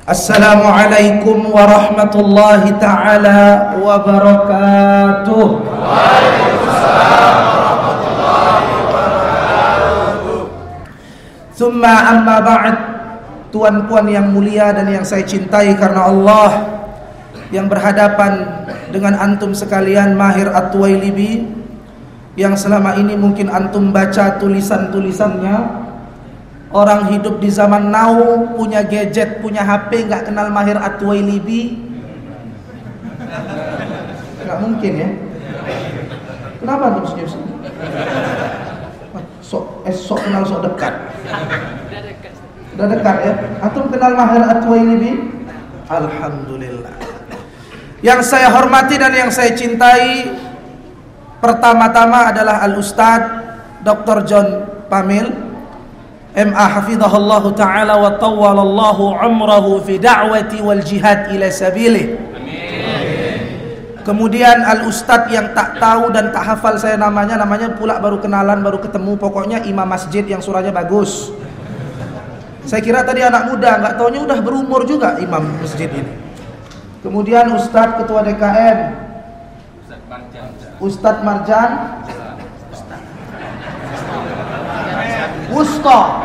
Assalamualaikum warahmatullahi ta'ala wabarakatuh. Waalaikumsalam warahmatullahi wabarakatuh. Thumma amma ba'd. Tuan-puan yang mulia dan yang saya cintai karena Allah, yang berhadapan dengan antum sekalian, Mahir At-Tuwailibi, yang selama ini mungkin antum baca tulisan-tulisannya. Orang hidup di zaman now, punya gadget, punya HP, nggak kenal Mahir At-Tuwailibi, nggak mungkin ya. Kenapa antum senyum? Sok kenal sok dekat. Udah dekat ya. Antum kenal Mahir At-Tuwailibi? Alhamdulillah. Yang saya hormati dan yang saya cintai, pertama-tama adalah Al-Ustadz Dr. John Pamil MA hafizahullahu ta'ala wa tawwalallahu umrahu fi da'wati wal jihad ila sabilih. Amin. Kemudian Al-Ustadz yang tak tahu dan tak hafal saya namanya pula baru kenalan, baru ketemu, pokoknya imam masjid yang suaranya bagus. Saya kira tadi anak muda, nggak taunya udah berumur juga imam masjid ini. Kemudian Ustadz Ketua DKM Ustadz Marjan Wusta.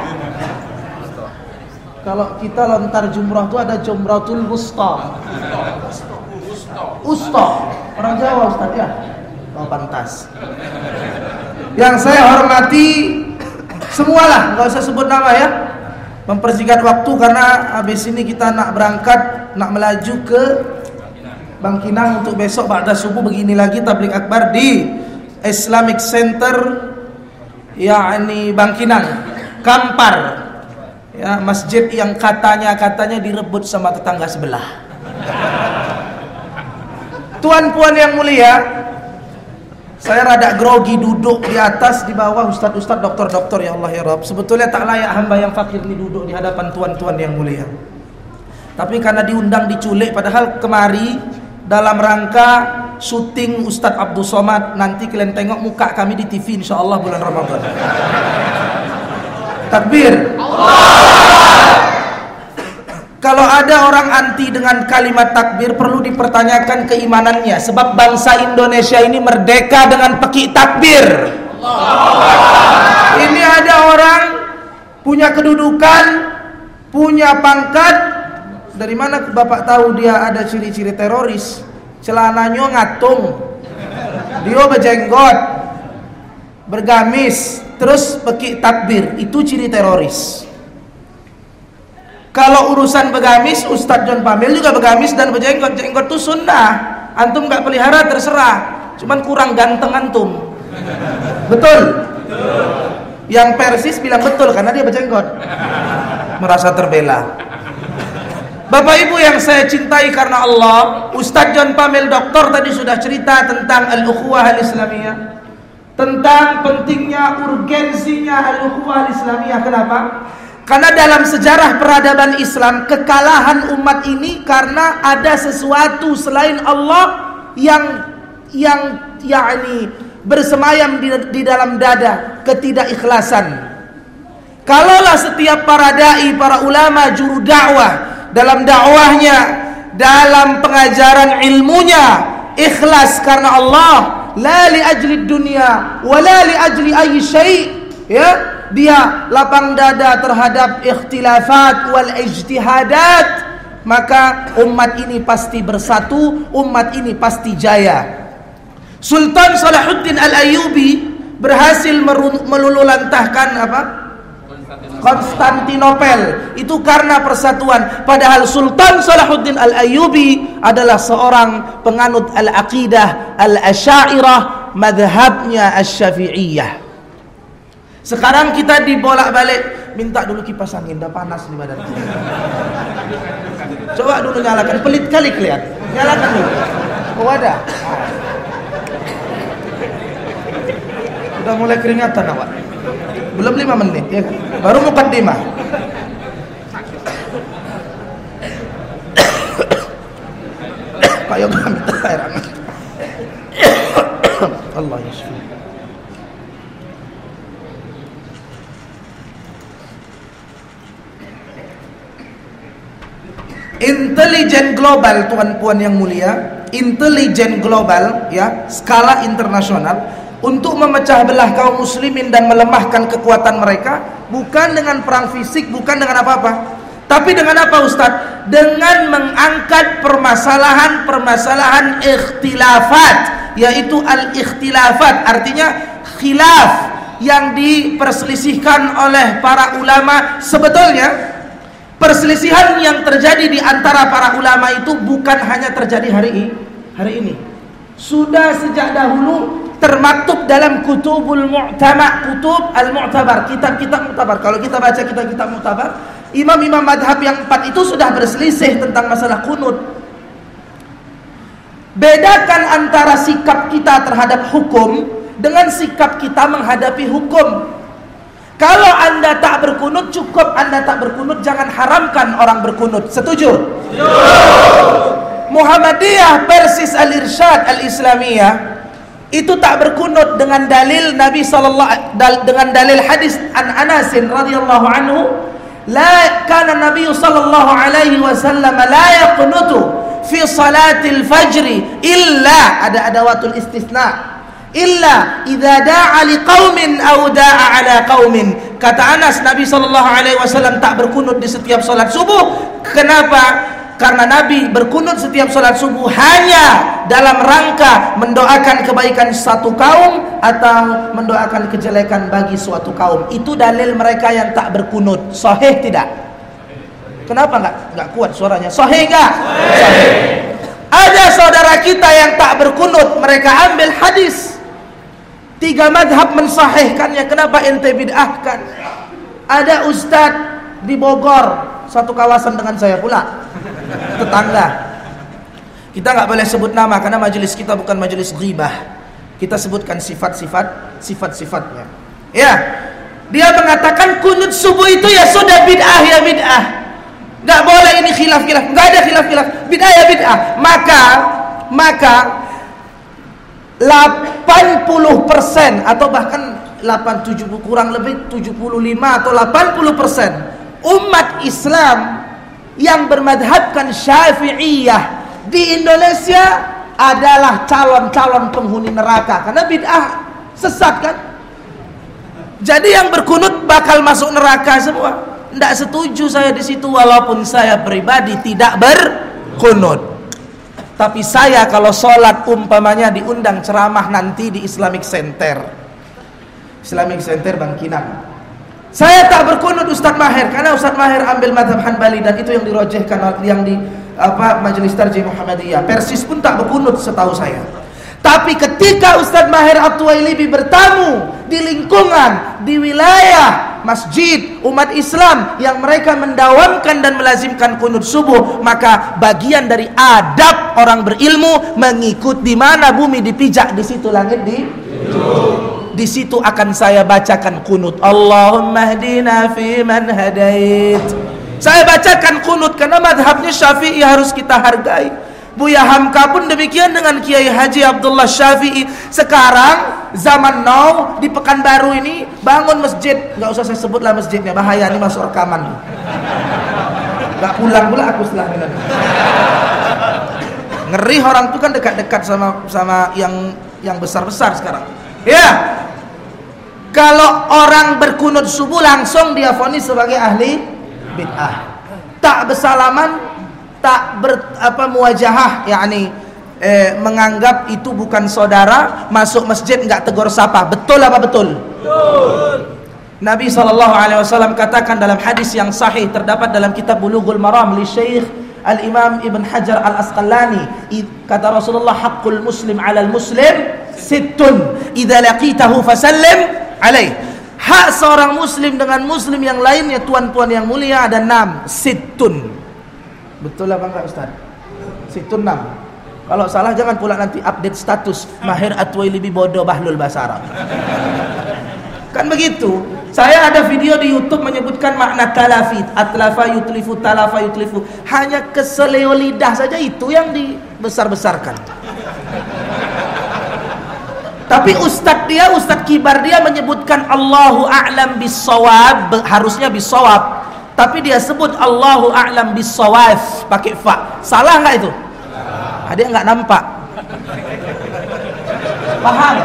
Kalau kita lontar jumrah itu ada Jumratul Wusta. Usta. Orang Jawa Ustaz ya? Oh pantas. Yang saya hormati semualah, nggak usah sebut nama ya. Mempersingkat waktu karena habis ini kita nak berangkat, nak melaju ke Bangkinang untuk besok ba'da subuh begini lagi tabligh akbar di Islamic Center, yakni Bangkinang, Kampar, ya, masjid yang katanya direbut sama tetangga sebelah. Tuan-puan yang mulia, saya rada grogi duduk di atas, di bawah ustaz-ustaz, doktor-doktor, ya Allah ya Rabb. Sebetulnya tak layak hamba yang fakir ini duduk di hadapan tuan-tuan yang mulia. Tapi karena diundang diculik, padahal kemari dalam rangka syuting Ustadz Abdul Somad. Nanti kalian tengok muka kami di TV insyaallah bulan Ramadan. Takbir. Kalau ada orang anti dengan kalimat takbir, perlu dipertanyakan keimanannya. Sebab bangsa Indonesia ini merdeka dengan peki takbir. Ini ada orang punya kedudukan, punya pangkat. Dari mana Bapak tahu dia ada ciri-ciri teroris? Celananya ngatung, dia berjenggot, bergamis, terus pakai takbir, itu ciri teroris. Kalau urusan bergamis, Ustadz John Pamil juga bergamis dan berjenggot. Jenggot itu sunnah, antum gak pelihara terserah, cuman kurang ganteng antum. Betul? Yang Persis bilang betul karena dia berjenggot, merasa terbela. Bapak Ibu yang saya cintai karena Allah, Ustadz John Pamil doktor tadi sudah cerita tentang al-ukhuwah al-islamiyah, tentang pentingnya, urgensinya al-ukhuwah al-islamiyah. Kenapa? Karena dalam sejarah peradaban Islam, kekalahan umat ini karena ada sesuatu selain Allah yang yakni bersemayam di dalam dada, ketidakikhlasan. Kalaulah setiap para dai, para ulama, juru dakwah dalam dakwahnya, dalam pengajaran ilmunya ikhlas karena Allah, la li ajli dunya wa la li ajli ayyi syai', ya, dia lapang dada terhadap ikhtilafat wal ijtihadat, maka umat ini pasti bersatu, umat ini pasti jaya. Sultan Salahuddin Al-Ayyubi berhasil melululantahkan apa? Konstantinopel, itu karena persatuan. Padahal Sultan Salahuddin Al-Ayyubi adalah seorang penganut al-aqidah al-asy'ariyah, madhabnya asy-syafi'iyah. Sekarang kita dibolak-balik, minta dulu kipas angin, dah panas di badan. Coba dulu nyalakan, pelit kali kelihatan. Nyalakan dulu. Oh ada. Udah mulai keringatan awak. Belum 5 menit ya kan? Baru mukaddimah. Kayak kami terakhir. Allah yasfi. Intelijen global, tuan-puan yang mulia, intelijen global ya, skala internasional, untuk memecah belah kaum muslimin dan melemahkan kekuatan mereka, bukan dengan perang fisik, bukan dengan apa-apa, tapi dengan apa Ustaz? Dengan mengangkat permasalahan-permasalahan ikhtilafat, yaitu al-ikhtilafat, artinya khilaf yang diperselisihkan oleh para ulama. Sebetulnya perselisihan yang terjadi di antara para ulama itu bukan hanya terjadi hari ini. Sudah sejak dahulu termaktub dalam kutub al-mu'tabar, kitab-kitab mu'tabar. Kalau kita baca kitab-kitab mu'tabar, imam-imam madhab yang 4 itu sudah berselisih tentang masalah kunut. Bedakan antara sikap kita terhadap hukum dengan sikap kita menghadapi hukum. Kalau Anda tak berkunut, cukup Anda tak berkunut, jangan haramkan orang berkunut. Setuju? Muhammadiyah Persis Al-Irsyad Al-Islamiyah itu tak berkunut dengan dalil Nabi sallallahu, dengan dalil hadis an Anasin radhiyallahu anhu, la kana Nabi sallallahu alaihi wasallam la yaqnutu fi salatil fajri illa, ada adawatul istisna, illa idza da'a liqaumin aw da'a ala qaumin. Kata Anas, Nabi sallallahu alaihi wasallam tak berkunut di setiap salat subuh. Kenapa? Karena Nabi berkunut setiap salat subuh hanya dalam rangka mendoakan kebaikan satu kaum atau mendoakan kejelekan bagi suatu kaum. Itu dalil mereka yang tak berkunut. Sahih tidak? Kenapa enggak kuat suaranya? Sahih enggak? Sahih. Ada saudara kita yang tak berkunut, mereka ambil hadis. 3 madhab mensahihkannya. Kenapa ente bid'ahkan? Ada ustaz di Bogor, satu kawasan dengan saya pula, tetangga. Kita nggak boleh sebut nama karena majelis kita bukan majelis ghibah. Kita sebutkan sifat-sifatnya. Ya, dia mengatakan kunut subuh itu ya sudah bid'ah ya bid'ah. Nggak boleh ini khilaf-khilaf, nggak ada khilaf-khilaf. Bid'ah ya bid'ah. Maka 80% atau bahkan 70 kurang lebih 75 atau 80% umat Islam yang bermadhabkan Syafi'iyah di Indonesia adalah calon-calon penghuni neraka karena bid'ah, sesat kan? Jadi yang berkunut bakal masuk neraka semua. Tidak setuju saya di situ, walaupun saya pribadi tidak berkunut. Tapi saya kalau sholat umpamanya diundang ceramah nanti di Islamic Center Bangkinang, saya tak berkunut Ustaz Maher, karena Ustaz Maher ambil madhab Hanbali dan itu yang dirojehkan yang di Majelis Tarjih Muhammadiyah. Persis pun tak berkunut setahu saya. Tapi ketika Ustaz Maher At-Tuwailibi bertamu di lingkungan, di wilayah masjid umat Islam yang mereka mendawamkan dan melazimkan kunut subuh, maka bagian dari adab orang berilmu mengikut di mana bumi dipijak, di situ langit di situ akan saya bacakan kunut. Allahumma hdina fi man hadait. Saya bacakan kunut karena madhabnya Syafi'i harus kita hargai. Buya Hamka pun demikian dengan Kiai Haji Abdullah Syafi'i. Sekarang zaman now di Pekanbaru ini bangun masjid, nggak usah saya sebutlah masjidnya, bahaya ini masuk rekaman. Nggak pulang pula aku setelah ini. Ngeri orang itu kan dekat-dekat sama yang besar-besar sekarang. Ya. Kalau orang berkunut subuh langsung dia vonis sebagai ahli bid'ah. Tak bersalaman, tak muwajahah, yakni menganggap itu bukan saudara, masuk masjid enggak tegur sapa. Betul apa betul? Betul. Nabi SAW katakan dalam hadis yang sahih terdapat dalam kitab Bulughul Maram li Syekh Al-Imam Ibn Hajar Al-Asqalani, kata Rasulullah, haqqul muslim 'alal muslim sittun idza laqitahu fasallim alaih. Hak seorang muslim dengan muslim yang lainnya, tuan-puan yang mulia, ada 6. Sittun. Betul apa enggak Ustaz? Sittun 6. Kalau salah jangan pula nanti update status Maher At-Tuwailibi bodoh bahlul bahasa Arab. Kan begitu. Saya ada video di YouTube menyebutkan makna talafi, atlafa yutlifu, talafa yutlifu. Hanya keseleo lidah saja itu yang dibesar-besarkan. Tapi ustadz kibar dia menyebutkan Allahu a'lam bisawab, harusnya bisawab. tapi dia sebut Allahu a'lam bis-shawab pakai fa. Salah nggak itu? Dia nggak nampak. Paham?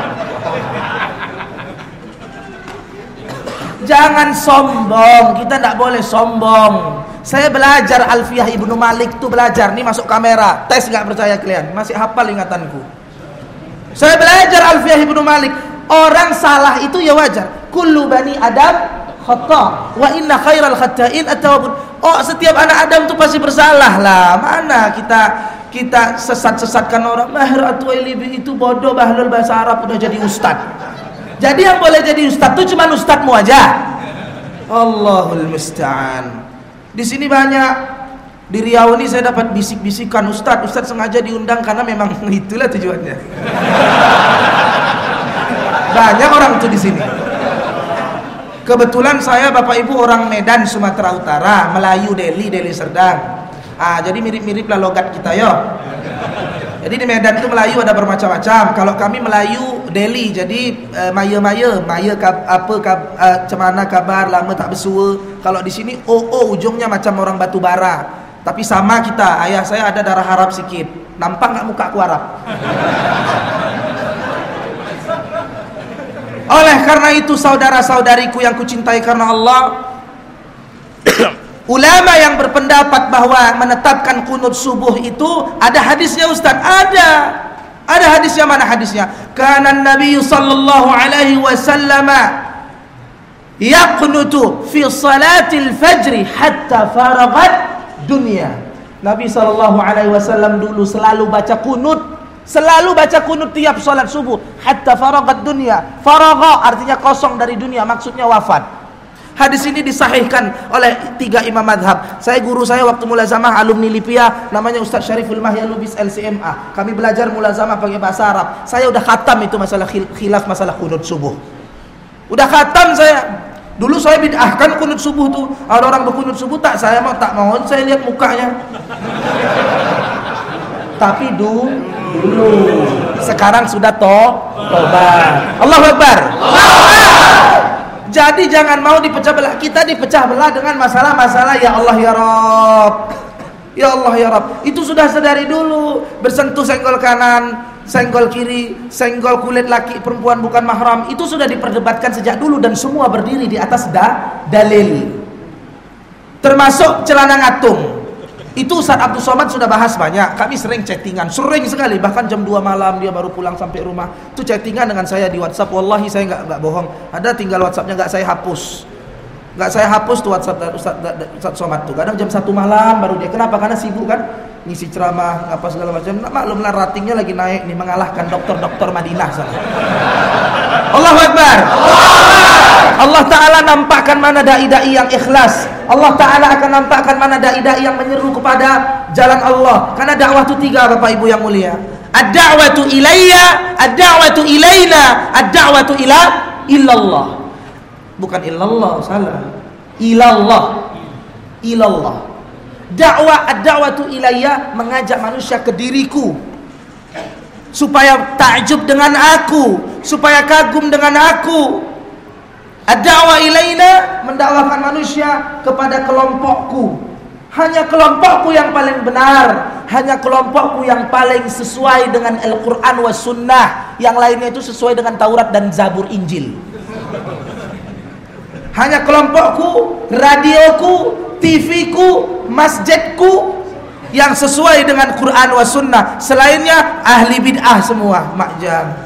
Jangan sombong, kita tidak boleh sombong. Saya belajar Alfiyah Ibnu Malik tuh belajar, nih masuk kamera, tes nggak percaya kalian, masih hafal ingatanku. Saya belajar Alfiyah Ibnu Malik, orang salah itu ya wajar. Kullu bani Adam khata, wa inna khairal khata'in at-tawwabun. Oh, setiap anak Adam tuh pasti bersalah lah. Mana kita sesat-sesatkan orang. Mahir At-Tuwailibi itu bodoh, bahlul bahasa Arab udah jadi ustad. Jadi yang boleh jadi ustad tuh cuma ustadmu aja. Allahul musta'an. Di sini banyak, di Riau ini saya dapat bisik-bisikan, Ustadz sengaja diundang karena memang itulah tujuannya. Banyak orang tuh di sini. Kebetulan saya Bapak Ibu orang Medan Sumatera Utara, Melayu Deli Serdang. Jadi mirip-mirip lah logat kita yo. Jadi di Medan itu Melayu ada bermacam-macam. Kalau kami Melayu Deli, jadi maya cemana kabar lama tak bersua. Kalau di sini ujungnya macam orang batu bara. Tapi sama kita, ayah saya ada darah Arab sikit. Nampak nggak muka aku Arab? Oleh karena itu saudara-saudariku yang kucintai karena Allah, ulama yang berpendapat bahwa menetapkan kunut subuh itu ada hadisnya Ustaz. Ada hadisnya, mana hadisnya? Kana Nabi sallallahu alaihi wasallam yaqnutu fi salatil fajr hatta faragat dunia. Nabi sallallahu alaihi wasallam dulu selalu baca kunut tiap salat subuh hatta faragat dunia. Faragha artinya kosong dari dunia, maksudnya wafat. Hadis ini disahihkan oleh 3 imam madhab. Guru saya waktu mulazamah alumni Lipia, namanya Ustaz Syariful Mahya Lubis LCMA. Kami belajar mulazamah pakai bahasa Arab. Saya udah khatam itu masalah khilaf masalah kunut subuh. Udah khatam saya. Dulu saya bid'ahkan kunut subuh tuh. Ada orang berkunut subuh tak mau saya lihat mukanya. Tapi dulu sekarang sudah tobat. Allahu Akbar. Jadi jangan mau dipecah belah. Kita dipecah belah dengan masalah-masalah ya Allah ya Rabb. Ya Allah ya Rabb. Itu sudah sedari dulu. Bersentuh senggol kanan, senggol kiri, senggol kulit laki perempuan bukan mahram. Itu sudah diperdebatkan sejak dulu dan semua berdiri di atas dalil. Termasuk celana ngatung. Itu Ustaz Abdul Somad sudah bahas banyak. Kami sering chattingan, sering sekali. Bahkan jam 2 malam dia baru pulang sampai rumah. Itu chattingan dengan saya di WhatsApp. Wallahi saya nggak bohong. Ada tinggal WhatsAppnya nggak saya hapus. Nggak saya hapus tuh WhatsApp Ustaz Somad tuh. Kadang jam 1 malam baru dia. Kenapa? Karena sibuk kan, ngisi ceramah apa segala macam. Maklumlah ratingnya lagi naik nih, mengalahkan dokter Madinah sana. Allahu Akbar. Allah Ta'ala nampakkan mana da'i-da'i yang ikhlas. Allah Ta'ala akan nampakkan mana da'i-da'i yang menyeru kepada jalan Allah. Karena dakwah itu 3 Bapak Ibu yang mulia. Ad-da'watu ilayya, ad-da'watu ilayna, ad-da'watu ilallah. Bukan illallah, salah. Ilallah. Ad-da'watu ilayya mengajak manusia ke diriku, supaya takjub dengan aku, supaya kagum dengan aku. Ad-da'wa ilaina mendakwakan manusia kepada kelompokku. Hanya kelompokku yang paling benar, hanya kelompokku yang paling sesuai dengan Al-Quran wa Sunnah. Yang lainnya itu sesuai dengan Taurat dan Zabur Injil. Hanya kelompokku, radioku, TV-ku, masjidku yang sesuai dengan Quran wa Sunnah. Selainnya ahli bid'ah semua, makjam.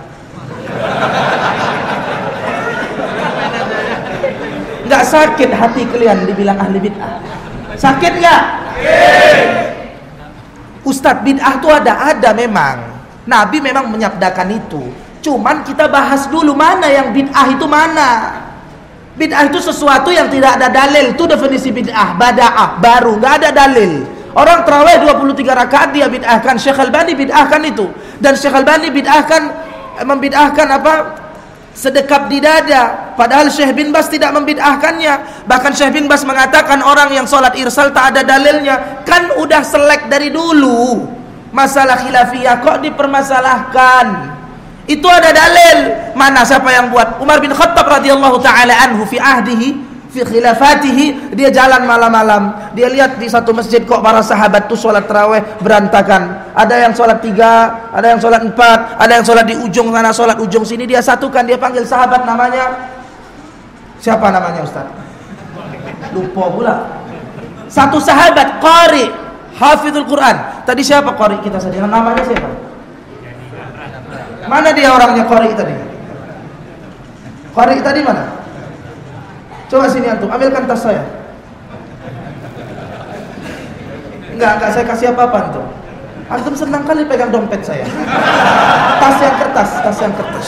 Nggak sakit hati kalian dibilang ahli bid'ah? Sakit nggak? Ustadz, bid'ah itu ada memang. Nabi memang menyabdakan itu. Cuman kita bahas dulu mana yang bid'ah itu mana. Bid'ah itu sesuatu yang tidak ada dalil. Itu definisi bid'ah, bada'ah, baru, nggak ada dalil. Orang tarawih 23 rakaat dia bid'ahkan. Syekh Albani bid'ahkan itu. Dan Syekh Albani membid'ahkan apa? Sedekap di dada. Padahal Syekh bin Bas tidak membid'ahkannya. Bahkan Syekh bin Bas mengatakan orang yang sholat irsal tak ada dalilnya. Kan udah selek dari dulu. Masalah khilafiyah kok dipermasalahkan? Itu ada dalil. Mana siapa yang buat? Umar bin Khattab radhiyallahu taala anhu fi fi khilafatihi, dia jalan malam-malam, dia lihat di satu masjid kok para sahabat tuh sholat tarawih berantakan, ada yang sholat 3, ada yang sholat 4, ada yang sholat di ujung sana, sholat ujung sini, dia satukan, dia panggil sahabat namanya siapa namanya Ustaz? Lupa pula. Satu sahabat qari, hafizul Quran. Tadi siapa qari kita tadi? Namanya siapa? Mana dia orangnya qari tadi? Qari tadi mana? Coba sini antum, ambilkan tas saya. Enggak saya kasih apa-apa antum. Antum senang kali pegang dompet saya. Tas yang kertas.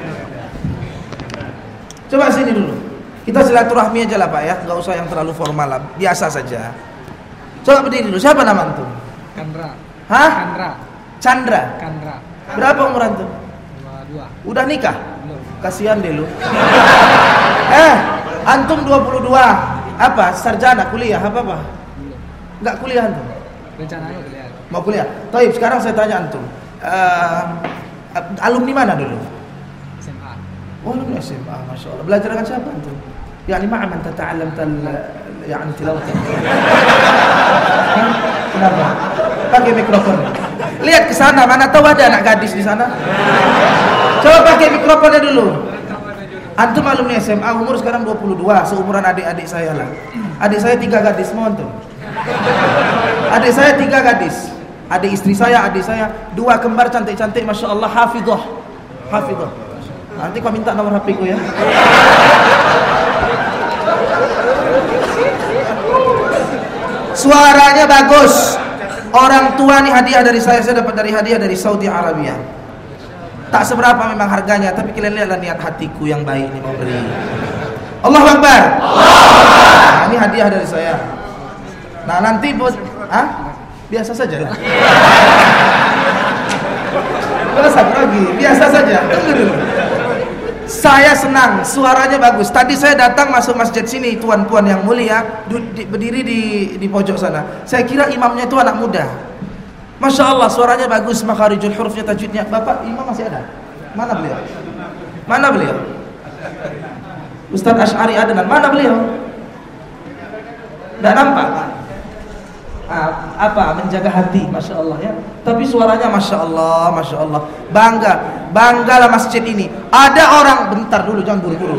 Coba sini dulu. Kita silaturahmi aja lah Pak ya, enggak usah yang terlalu formal lah, biasa saja. Coba berdiri dulu. Siapa nama antum? Chandra. Hah? Chandra. Berapa umur antum? 22. Udah nikah? Belum. Kasihan deh lu. Antum 22. Apa? Sarjana, kuliah apa? Belum. Enggak kuliah antum? Rencananya kuliah. Mau kuliah? Taib, sekarang saya tanya antum. Alumni mana dulu? SMA. Oh, alumni SMA, Masya Allah. Belajar dengan siapa antum? Yani ma'aman tata'alam yani tilawat. Kenapa? Pakai mikrofon. Lihat ke sana, mana tahu ada anak gadis di sana. Coba pakai mikrofonnya dulu. Antum alumni SMA, umur sekarang 22, seumuran adik-adik saya lah. Adik saya 3 gadis, mau antum? Adik saya 3 gadis. Adik istri saya, adik saya 2 kembar cantik-cantik, Masya Allah, hafidhah. Nanti kau minta nomor HP ku ya. Suaranya bagus. Orang tua nih hadiah dari saya dapat hadiah dari Saudi Arabia. Tak seberapa memang harganya, tapi kalian lihatlah niat hatiku yang baik ini mau beri. Allahu Akbar. Nah, ini hadiah dari saya. Nah, nanti biasa saja. Biasa saja. Saya senang, suaranya bagus. Tadi saya datang masuk masjid sini, tuan-puan yang mulia, berdiri di pojok sana. Saya kira imamnya itu anak muda. Masya Allah, suaranya bagus, makharijul hurufnya, tajwidnya. Bapak imam masih ada? Mana beliau? Ustaz Asy'ari Adnan, mana beliau? Tidak nampak. Menjaga hati, Masya Allah ya. Tapi suaranya Masya Allah. Banggalah masjid ini. Ada orang, bentar dulu, jangan buru-buru.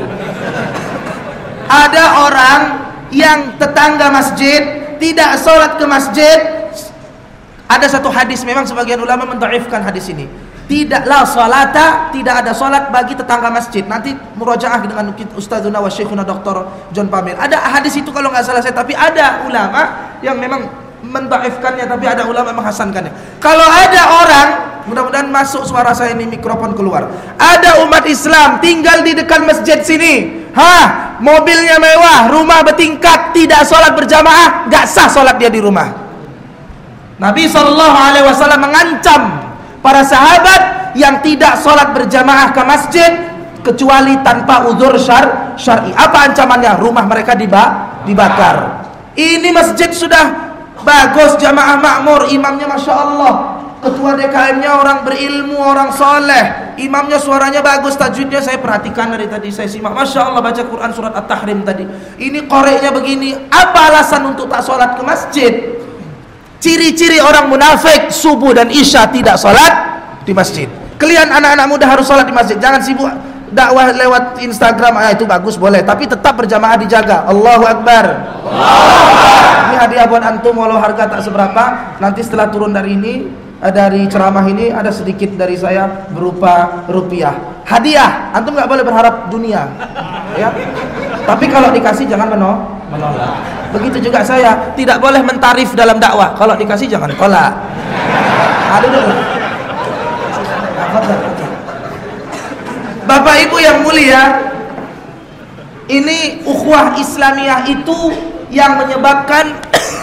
Ada orang yang tetangga masjid tidak sholat ke masjid. Ada satu hadis, memang sebagian ulama mendhaifkan hadis ini. Tidaklah salata, tidak ada salat bagi tetangga masjid. Nanti murajaah dengan Ustazuna wa Syekhuna Dr. John Pamir. Ada hadis itu kalau nggak salah saya, tapi ada ulama yang memang mendhaifkannya, tapi ada ulama menghasankannya. Kalau ada orang, mudah-mudahan masuk suara saya ini, mikrofon keluar. Ada umat Islam tinggal di dekat masjid sini. Mobilnya mewah, rumah bertingkat, tidak salat berjamaah, nggak sah salat dia di rumah. Nabi SAW mengancam para sahabat yang tidak sholat berjamaah ke masjid kecuali tanpa uzur syar'i. Apa ancamannya? Rumah mereka dibakar. Ini masjid sudah bagus, jamaah makmur, imamnya Masya Allah, ketua DKM-nya orang berilmu, orang soleh, imamnya suaranya bagus, tajwidnya saya perhatikan dari tadi, saya simak, Masya Allah, baca Quran surat At-Tahrim tadi. Ini koreknya begini. Apa alasan untuk tak sholat ke masjid? Ciri-ciri orang munafik, subuh dan isya tidak sholat di masjid. Kalian anak-anak muda harus sholat di masjid. Jangan sibuk dakwah lewat Instagram. Itu bagus, boleh, tapi tetap berjamaah dijaga. Allahu Akbar. Ini hadiah buat antum, walau harga tak seberapa. Nanti setelah turun dari ini, dari ceramah ini, ada sedikit dari saya berupa rupiah. Hadiah. Antum nggak boleh berharap dunia, ya. Tapi kalau dikasih jangan menolak. Begitu juga saya tidak boleh mentarif dalam dakwah. Kalau dikasih jangan tolak. Dulu. Bapak Ibu yang mulia, ini ukhuwah Islamiyah itu yang menyebabkan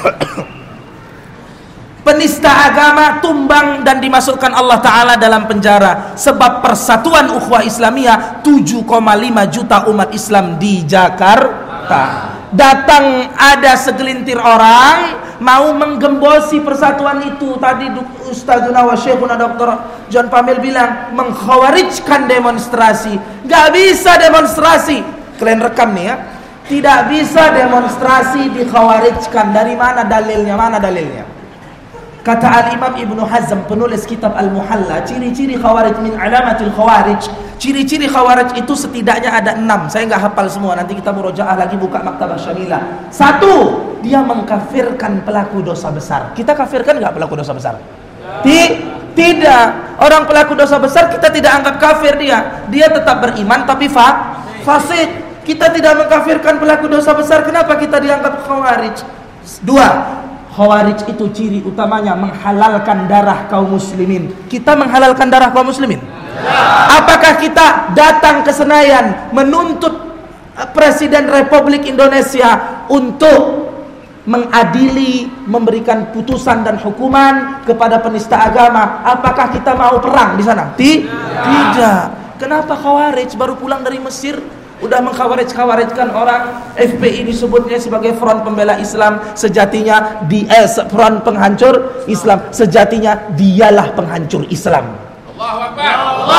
penista agama tumbang dan dimasukkan Allah Ta'ala dalam penjara. Sebab persatuan ukhuwah Islamiyah 7,5 juta umat Islam di Jakarta. Datang ada segelintir orang mau menggembosi persatuan itu. Tadi Ustazuna wa Syekhuna Dr. John Pamil bilang mengkhawarijkan demonstrasi. Gak bisa demonstrasi. Kalian rekam nih ya. Tidak bisa demonstrasi dikhawarijkan. Dari mana dalilnya? Mana dalilnya? Kata Al-Imam Ibnu Hazm, penulis kitab Al-Muhalla, ciri-ciri khawarij min alamatil khawarij. Ciri-ciri khawarij itu setidaknya ada 6. Saya nggak hafal semua. Nanti kita murojaah lagi, buka Maktabah Syamilah. 1, dia mengkafirkan pelaku dosa besar. Kita kafirkan nggak pelaku dosa besar? Tidak. Orang pelaku dosa besar kita tidak anggap kafir dia. Dia tetap beriman tapi fasik. Kita tidak mengkafirkan pelaku dosa besar. Kenapa kita dianggap khawarij? 2, khawarij itu ciri utamanya menghalalkan darah kaum muslimin. Kita menghalalkan darah kaum muslimin? Apakah kita datang ke Senayan menuntut Presiden Republik Indonesia untuk mengadili, memberikan putusan dan hukuman kepada penista agama? Apakah kita mau perang di sana? Tidak. Kenapa khawarij baru pulang dari Mesir udah mengkhawarijkan orang? FPI disebutnya sebagai Front Pembela Islam, sejatinya Front Penghancur Islam, sejatinya dialah penghancur Islam. Allahu Akbar.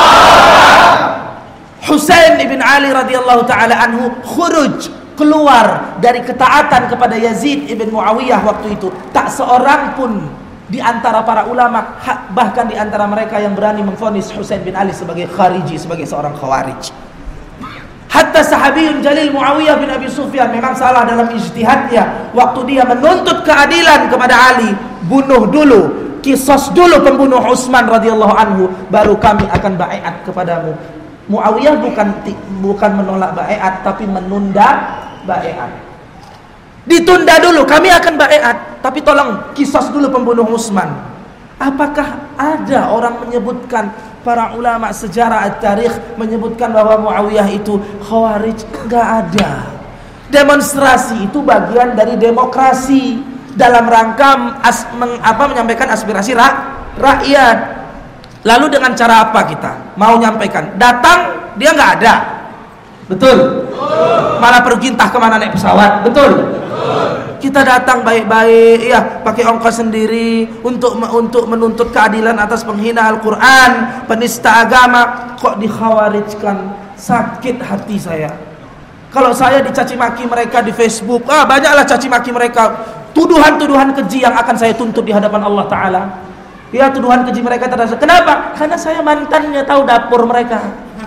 Husain ibn Ali radhiyallahu taala anhu keluar dari ketaatan kepada Yazid ibn Muawiyah waktu itu. Tak seorang pun di antara para ulama, bahkan di antara mereka yang berani memvonis Husain bin Ali sebagai khariji, sebagai seorang khawarij. Hatta sahabiyun jalil Muawiyah bin Abi Sufyan memang salah dalam ijtihadnya waktu dia menuntut keadilan kepada Ali. Bunuh dulu, kisos dulu pembunuh Utsman radhiyallahu anhu, baru kami akan baiat kepadamu. Muawiyah bukan menolak baiat, tapi menunda baiat. Ditunda dulu, kami akan baiat, tapi tolong kisos dulu pembunuh Utsman. Apakah ada orang menyebutkan, para ulama sejarah at-tarikh menyebutkan bahwa Muawiyah itu khawarij? Enggak ada. Demonstrasi itu bagian dari demokrasi dalam rangka menyampaikan aspirasi rakyat. Lalu dengan cara apa kita mau nyampaikan? Datang, dia nggak ada, betul? Malah pergi entah kemana naik pesawat, betul? Kita datang baik-baik, ya, pakai ongkos sendiri untuk menuntut keadilan atas penghina Al-Quran, penista agama. Kok dikhawarijkan? Sakit hati saya. Kalau saya dicaci maki mereka di Facebook, banyaklah caci maki mereka, tuduhan-tuduhan keji yang akan saya tuntut di hadapan Allah Ta'ala. Ya, tuduhan keji mereka terasa. Kenapa? Karena saya mantannya, tahu dapur mereka,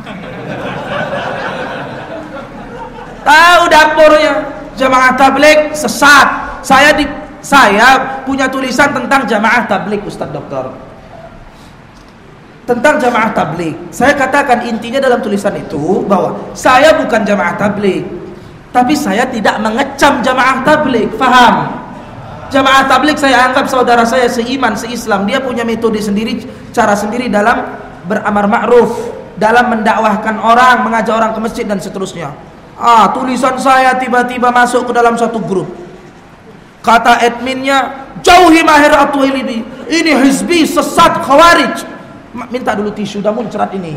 tahu dapurnya. Jamaah tabligh sesat. Saya punya tulisan tentang jamaah tabligh, Ustaz Doktor. Tentang jamaah tabligh. Saya katakan intinya dalam tulisan itu bahwa saya bukan jamaah tabligh, tapi saya tidak mengecam jamaah tabligh. Faham? Jamaah tabligh saya anggap saudara saya seiman, seislam. Dia punya metode sendiri, cara sendiri dalam beramar ma'ruf, dalam mendakwahkan orang, mengajak orang ke masjid dan seterusnya. Tulisan saya tiba-tiba masuk ke dalam satu grup. Kata adminnya, jauhi Mahir At-Tuwailibi, ini hizbi sesat khawarij. Minta dulu tisu, dah muncrat ini.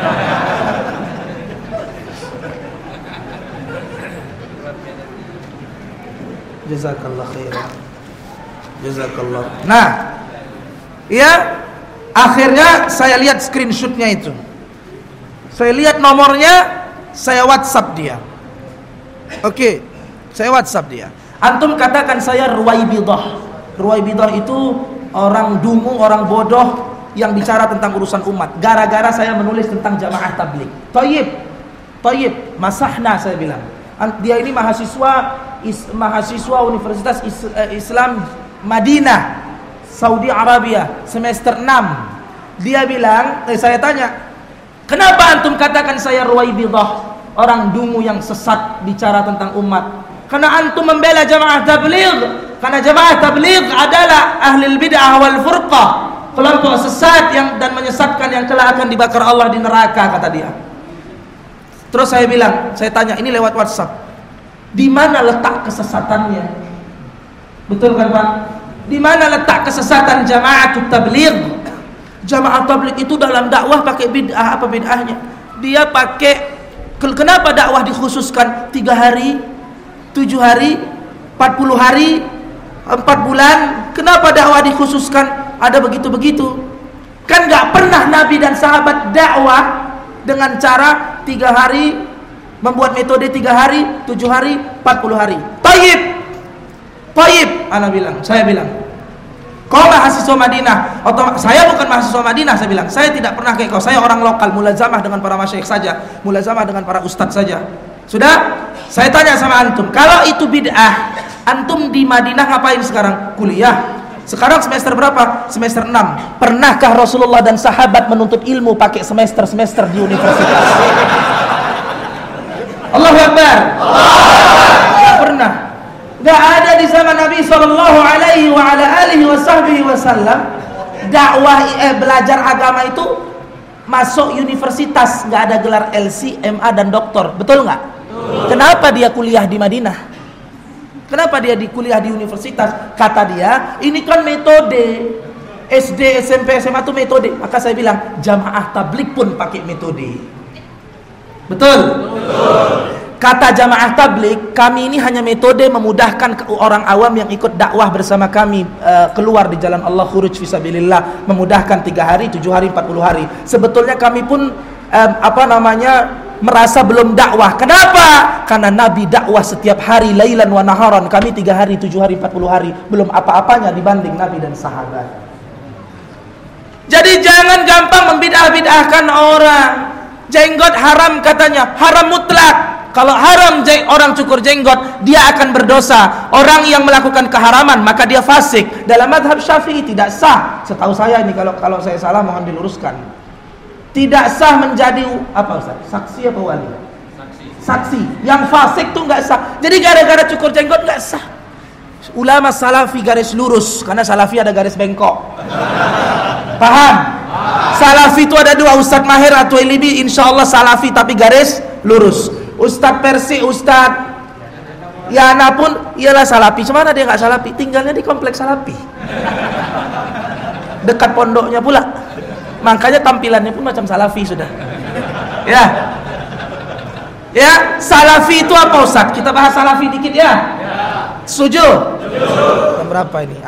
Jazakallah khairan. Jazakallah. Nah, ya, akhirnya saya lihat screenshotnya itu. Saya lihat nomornya, saya WhatsApp dia. Oke, saya WhatsApp dia. Antum katakan saya Ruwaibidah. Ruwaibidah itu orang dungu, orang bodoh yang bicara tentang urusan umat. Gara-gara saya menulis tentang jamaah tabligh. Tayyib, masahna saya bilang. Dia ini mahasiswa Universitas Islam Madinah, Saudi Arabia, semester 6. Dia bilang, saya tanya, kenapa antum katakan saya Ruwaibidah, orang dungu yang sesat bicara tentang umat? Karena antum membela jamaah tabligh. Karena jamaah tabligh adalah ahli bid'ah wal furqah, kelompok sesat dan menyesatkan yang kelak akan dibakar Allah di neraka, kata dia. Terus saya bilang, saya tanya ini lewat WhatsApp, di mana letak kesesatannya? Betul kan Pak? Di mana letak kesesatan jamaah tabligh? Jamaah tabligh itu dalam dakwah pakai bid'ah. Apa bid'ahnya? Dia pakai, kenapa dakwah dikhususkan 3 hari, 7 hari, 40 hari, 4 bulan? Kenapa dakwah dikhususkan? Ada begitu-begitu. Kan gak pernah Nabi dan sahabat dakwah dengan cara 3 hari, Membuat metode 3 hari, 7 hari, 40 hari. Taib, saya bilang. Kau mahasiswa Madinah, saya bukan mahasiswa Madinah, saya bilang. Saya tidak pernah kayak kau, saya orang lokal, mulazamah dengan para masyayikh saja, mulazamah dengan para ustadz saja. Sudah? Saya tanya sama antum, kalau itu bid'ah, antum di Madinah ngapain sekarang? Kuliah. Sekarang semester berapa? Semester 6. Pernahkah Rasulullah dan sahabat menuntut ilmu pakai semester-semester di universitas? Allahu Akbar. Tidak pernah. Gak ada di zaman Nabi sallallahu alaihi wa ala alihi wasallam dakwah belajar agama itu masuk universitas, gak ada gelar LC, MA dan doktor. Betul nggak? Kenapa dia kuliah di Madinah? Kenapa dia kuliah di universitas? Kata dia, ini kan metode SD, SMP, SMA itu metode. Maka saya bilang, jamaah tabligh pun pakai metode. Betul? Kata jamaah tabligh, kami ini hanya metode memudahkan orang awam yang ikut dakwah bersama kami keluar di jalan Allah, khuruj fisabilillah, memudahkan 3 hari, 7 hari, 40 hari. Sebetulnya kami pun merasa belum dakwah. Kenapa? Karena Nabi dakwah setiap hari, lailan wa naharan. Kami 3 hari, 7 hari, 40 hari, belum apa-apanya dibanding Nabi dan sahabat. Jadi jangan gampang membidah-bidahkan orang. Jenggot haram katanya, haram mutlak. Kalau haram orang cukur jenggot, dia akan berdosa. Orang yang melakukan keharaman, maka dia fasik. Dalam mazhab Syafi'i tidak sah. Setahu saya ini, kalau saya salah mohon diluruskan. Tidak sah menjadi apa Ustaz? Saksi apa wali? Saksi. Yang fasik tuh nggak sah. Jadi gara-gara cukur jenggot nggak sah. Ulama salafi garis lurus, karena salafi ada garis bengkok. Paham? Salafi itu ada 2, Ustadz Mahir atau Elibi, insya Allah salafi tapi garis lurus. Ustadz Persi, Ustadz Yana pun ialah salafi. Cuma dia nggak salafi, tinggalnya di kompleks salafi, dekat pondoknya pula. Makanya tampilannya pun macam salafi sudah. Ya, salafi itu apa Ustadz? Kita bahas salafi dikit ya. Setuju? Yang berapa ini?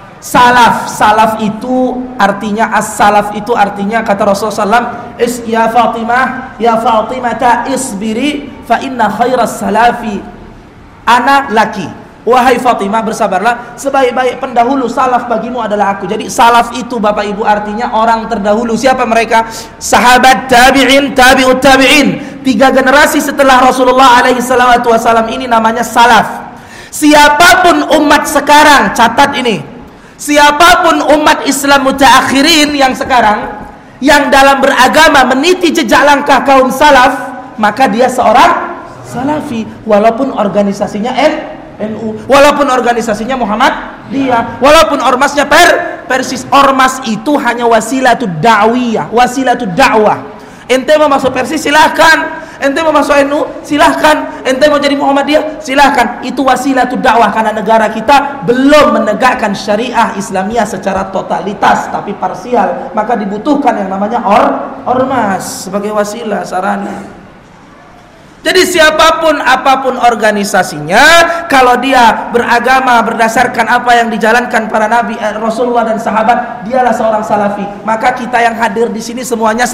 Salaf itu artinya as-salaf itu artinya kata Rasulullah SAW, ya Fatimah, ya Fatimah isbiri fa inna khairas salafi ana laki. Wahai Fatimah, bersabarlah, sebaik-baik pendahulu salaf bagimu adalah aku. Jadi salaf itu Bapak Ibu artinya orang terdahulu. Siapa mereka? Sahabat, tabi'in, tabi'ut tabi'in. 3 generasi setelah Rasulullah alaihi salatu wasallam ini namanya salaf. Siapapun umat sekarang, catat ini, siapapun umat Islam mutaakhirin yang sekarang, yang dalam beragama meniti jejak langkah kaum salaf, maka dia seorang salafi, walaupun organisasinya NU, walaupun organisasinya Muhammadiyah, walaupun ormasnya Persis. Ormas itu hanya wasilatul da'wiyah, wasilatul dakwah. Ente mau masuk Persis silahkan, ente mau masuk NU silahkan, ente mau jadi Muhammadiyah silahkan. Itu wasilatul dakwah, karena negara kita belum menegakkan syariah Islamiyah secara totalitas tapi parsial, maka dibutuhkan yang namanya ormas sebagai wasilah, sarana. Jadi siapapun apapun organisasinya, kalau dia beragama berdasarkan apa yang dijalankan para nabi, Rasulullah dan sahabat, dialah seorang salafi. Maka kita yang hadir di sini semuanya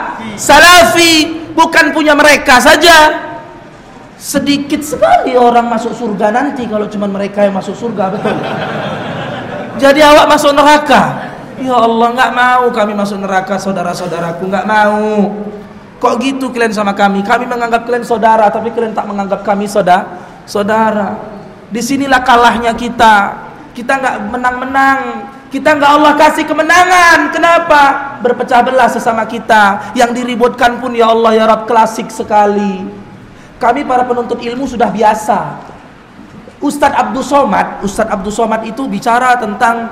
salafi, bukan punya mereka saja. Sedikit sekali orang masuk surga nanti kalau cuma mereka yang masuk surga, betul. Jadi awak masuk neraka. Ya Allah, nggak mau kami masuk neraka, saudara-saudaraku, nggak mau. Kok gitu kalian sama kami? Kami menganggap kalian saudara, tapi kalian tak menganggap kami saudara. Disinilah kalahnya kita. Kita nggak menang-menang. Kita nggak Allah kasih kemenangan. Kenapa? Berpecah belah sesama kita. Yang diributkan pun ya Allah ya Rabb klasik sekali. Kami para penuntut ilmu sudah biasa. Ustadz Abdul Somad itu bicara tentang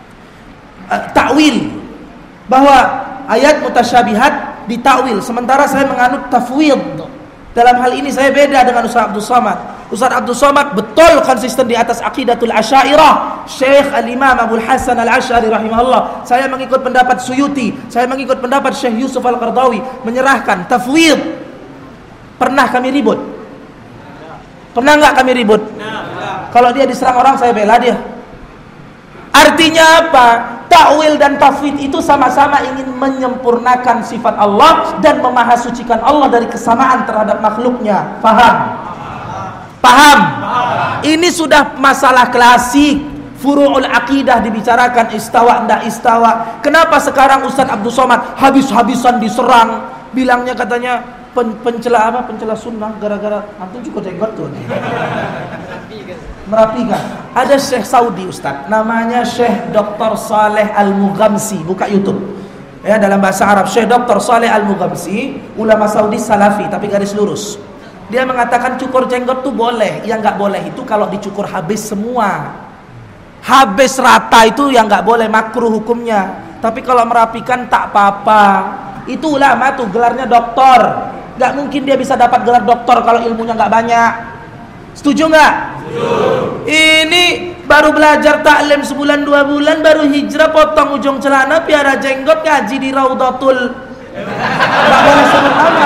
takwil, bahwa ayat mutasyabihat ditakwil, sementara saya menganut tafwid. Dalam hal ini saya beda dengan Ustaz Abdul Somad. Ustaz Abdul Somad betul konsisten di atas aqidatul Asy'ariyah, Syekh Al-Imam Abdul Hasan Al-Asy'ari rahimahullah. Saya mengikut pendapat Suyuti, saya mengikut pendapat Syekh Yusuf Al-Qardawi, menyerahkan tafwid. Pernah kami ribut? Pernah enggak kami ribut? Kalau dia diserang orang saya bela dia. Artinya apa? Ta'wil dan tafwid itu sama-sama ingin menyempurnakan sifat Allah dan memahasucikan Allah dari kesamaan terhadap makhluknya. Paham? Paham? Ini sudah masalah klasik. Furu'ul aqidah dibicarakan, istawa ndak istawa. Kenapa sekarang Ustaz Abdul Somad habis-habisan diserang? Bilangnya katanya pencela apa? Pencela sunnah gara-gara antum cukup jenggot tuh. Merapikan. Ada Syekh Saudi Ustaz, namanya Syekh Dr. Saleh Al-Mughamsi, buka YouTube. Ya, dalam bahasa Arab Syekh Dr. Saleh Al-Mughamsi, ulama Saudi salafi tapi garis lurus. Dia mengatakan cukur jenggot tuh boleh, yang enggak boleh itu kalau dicukur habis semua. Habis rata itu yang nggak boleh, makruh hukumnya. Tapi kalau merapikan tak apa-apa. Itu ulama tuh gelarnya doktor. Nggak mungkin dia bisa dapat gelar doktor kalau ilmunya nggak banyak. Setuju nggak? Ini baru belajar taklim sebulan 2 bulan, baru hijrah potong ujung celana, piara jenggot, ngaji di Raudatul. Nggak boleh sebut nama.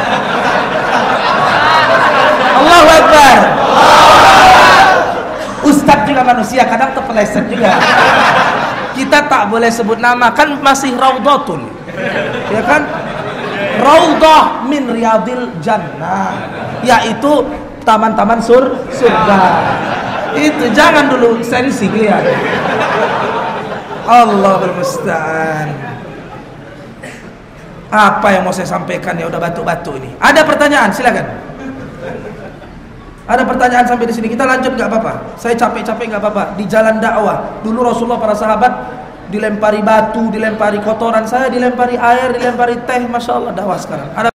Allahu Akbar. Ustadz juga manusia, kadang terpeleset juga. Kita tak boleh sebut nama, kan masih Raudatul, ya kan? Raudah min riyadil jannah, yaitu taman-taman surga. Itu jangan dulu sensi lihat. Allahul musta'an. Apa yang mau saya sampaikan ya, udah batu-batu ini. Ada pertanyaan, silakan. Ada pertanyaan sampai di sini, kita lanjut nggak apa-apa. Saya capek-capek nggak apa-apa. Di jalan dakwah, dulu Rasulullah para sahabat dilempari batu, dilempari kotoran, saya dilempari air, dilempari teh, masya Allah dakwah sekarang. Ada